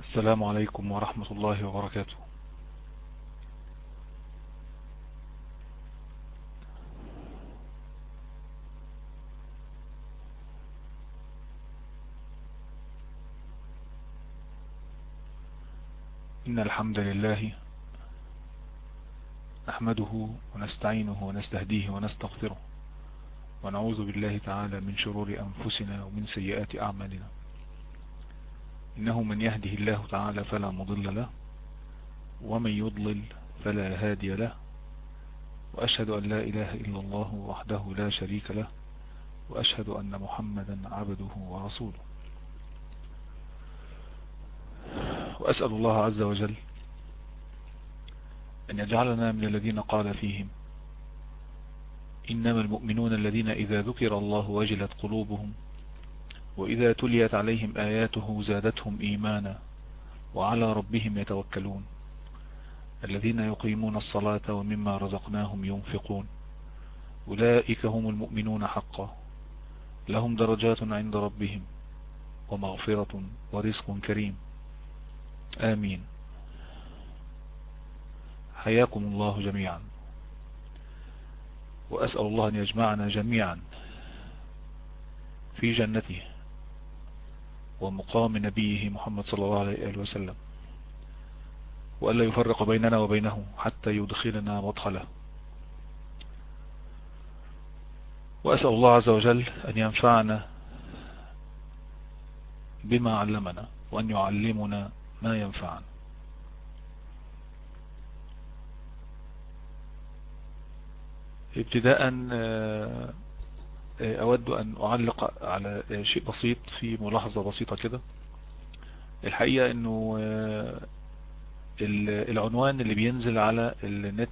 السلام عليكم ورحمة الله وبركاته. إن الحمد لله نحمده ونستعينه ونستهديه ونستغفره، ونعوذ بالله تعالى من شرور أنفسنا ومن سيئات أعمالنا. إنه من يهده الله تعالى فلا مضل له، ومن يضلل فلا هادي له، وأشهد أن لا إله إلا الله وحده لا شريك له، وأشهد أن محمدا عبده ورسوله. وأسأل الله عز وجل أن يجعلنا من الذين قال فيهم: إنما المؤمنون الذين إذا ذكر الله وجلت قلوبهم وإذا تليت عليهم آياته زادتهم إيمانا وعلى ربهم يتوكلون الذين يقيمون الصلاة ومما رزقناهم ينفقون أولئك هم المؤمنون حقا لهم درجات عند ربهم ومغفرة ورزق كريم. آمين. حياكم الله جميعا، وأسأل الله أن يجمعنا جميعا في جنته ومقام نبيه محمد صلى الله عليه وسلم، وألا يفرق بيننا وبينه حتى يدخلنا مدخله. وأسأل الله عز وجل أن ينفعنا بما علمنا وأن يعلمنا ما ينفعنا. ابتداء أود أن أعلق على شيء بسيط، في ملاحظة بسيطة كده. الحقيقة أنه العنوان اللي بينزل على النت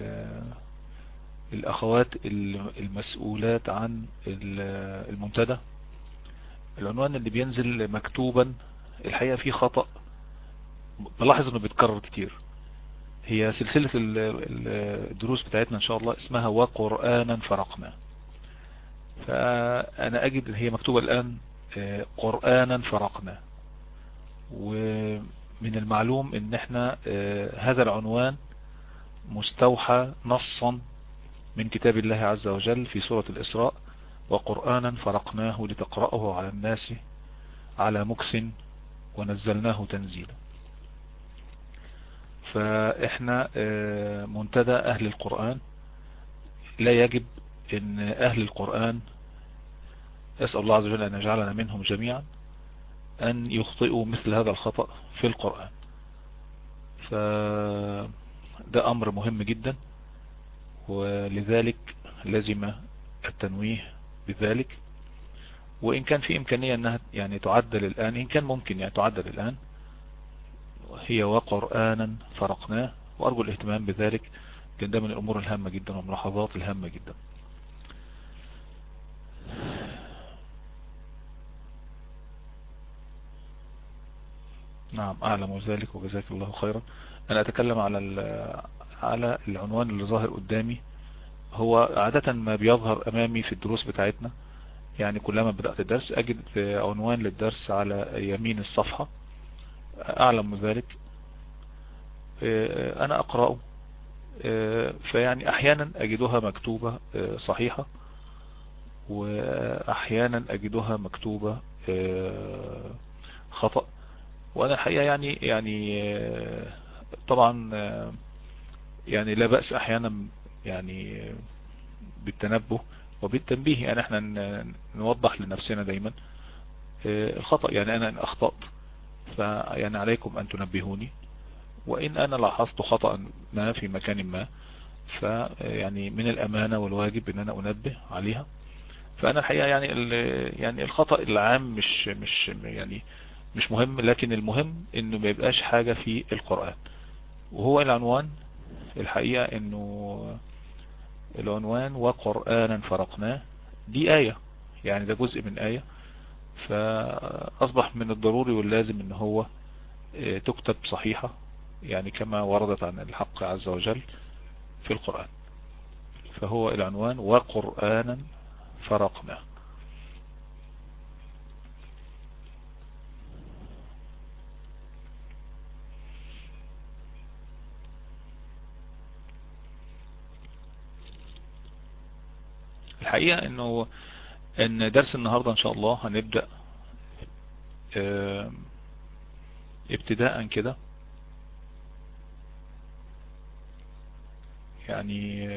للأخوات المسؤولات عن المنتدى، العنوان اللي بينزل مكتوبا الحقيقة فيه خطأ، بلاحظ أنه بيتكرر كتير. هي سلسلة الدروس بتاعتنا إن شاء الله اسمها وقرآنا فرقنا، فأنا أجد هي مكتوبة الآن قرآنا فرقنا. ومن المعلوم ان احنا هذا العنوان مستوحى نصا من كتاب الله عز وجل في سورة الإسراء: وقرآنا فرقناه لتقرأه على الناس على مكث ونزلناه تنزيلا. فاحنا منتدى أهل القرآن، لا يجب ان أهل القرآن، أسأل الله عز وجل أن يجعلنا منهم جميعا، أن يخطئوا مثل هذا الخطأ في القرآن. فده أمر مهم جدا، ولذلك لازم التنويه بذلك. وإن كان في إمكانية أنها يعني تعدل الآن، إن كان ممكن يعني تعدل الآن، هي وقرآنا فرقناه، وأرجو الاهتمام بذلك، لأن ده من الأمور الهامة جدا والملاحظات الهامة جدا. نعم، أعلم ذلك وجزاك الله خيرا. أنا أتكلم على العنوان اللي ظاهر قدامي. هو عادة ما بيظهر أمامي في الدروس بتاعتنا، يعني كلما بدأت الدرس أجد عنوان للدرس على يمين الصفحة، أعلم ذلك، أنا أقرأه، فيعني أحيانا أجدها مكتوبة صحيحة، وأحيانا أجدها مكتوبة خطأ. وأنا الحقيقة يعني طبعا يعني لا بأس أحيانا يعني بالتنبه وبالتنبيه، يعني احنا نوضح لنفسنا دايما الخطأ. يعني انا ان اخطأت فيعني عليكم ان تنبهوني، وان انا لاحظت خطأ ما في مكان ما، فيعني من الامانة والواجب ان انا انبه عليها. فانا الحقيقة يعني الخطأ العام مش مهم، لكن المهم انه ما يبقاش حاجة في القرآن. وهو العنوان الحقيقة انه العنوان وقرآنا فرقناه، دي آية، يعني ده جزء من آية، فأصبح من الضروري واللازم ان هو تكتب صحيحة، يعني كما وردت عن الحق عز وجل في القرآن. فهو العنوان وقرآنا فرقناه. الحقيقة ان درس النهاردة ان شاء الله هنبدأ ابتداء كده، يعني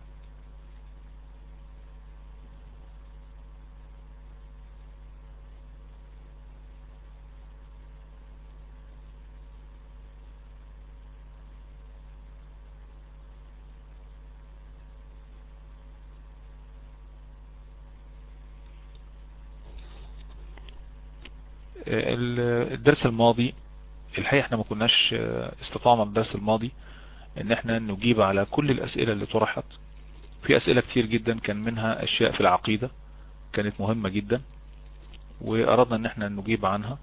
الدرس الماضي الحقيقة احنا ما كناش استطعنا الدرس الماضي ان احنا نجيب على كل الاسئلة اللي طرحت. في اسئلة كتير جدا، كان منها اشياء في العقيدة كانت مهمة جدا واردنا ان احنا نجيب عنها،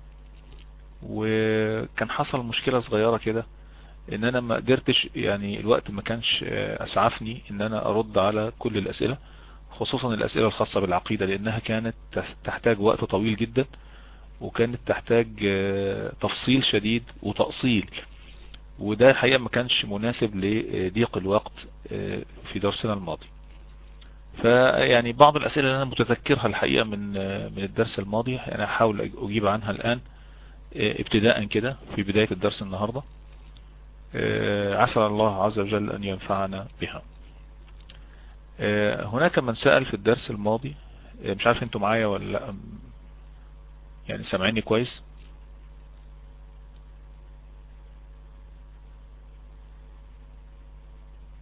وكان حصل مشكلة صغيرة كده ان انا ما قدرتش، يعني الوقت ما كانش اسعفني ان انا ارد على كل الاسئلة، خصوصا الاسئلة الخاصة بالعقيدة، لانها كانت تحتاج وقت طويل جدا، وكانت تحتاج تفصيل شديد وتأصيل، وده الحقيقة ما كانش مناسب لضيق الوقت في درسنا الماضي. فيعني بعض الأسئلة اللي أنا متذكرها الحقيقة من الدرس الماضي أنا هحاول أجيب عنها الآن ابتداء كده في بداية الدرس النهاردة، عسى الله عز وجل أن ينفعنا بها. هناك من سأل في الدرس الماضي، مش عارف انتوا معايا ولا لا، يعني سامعيني كويس؟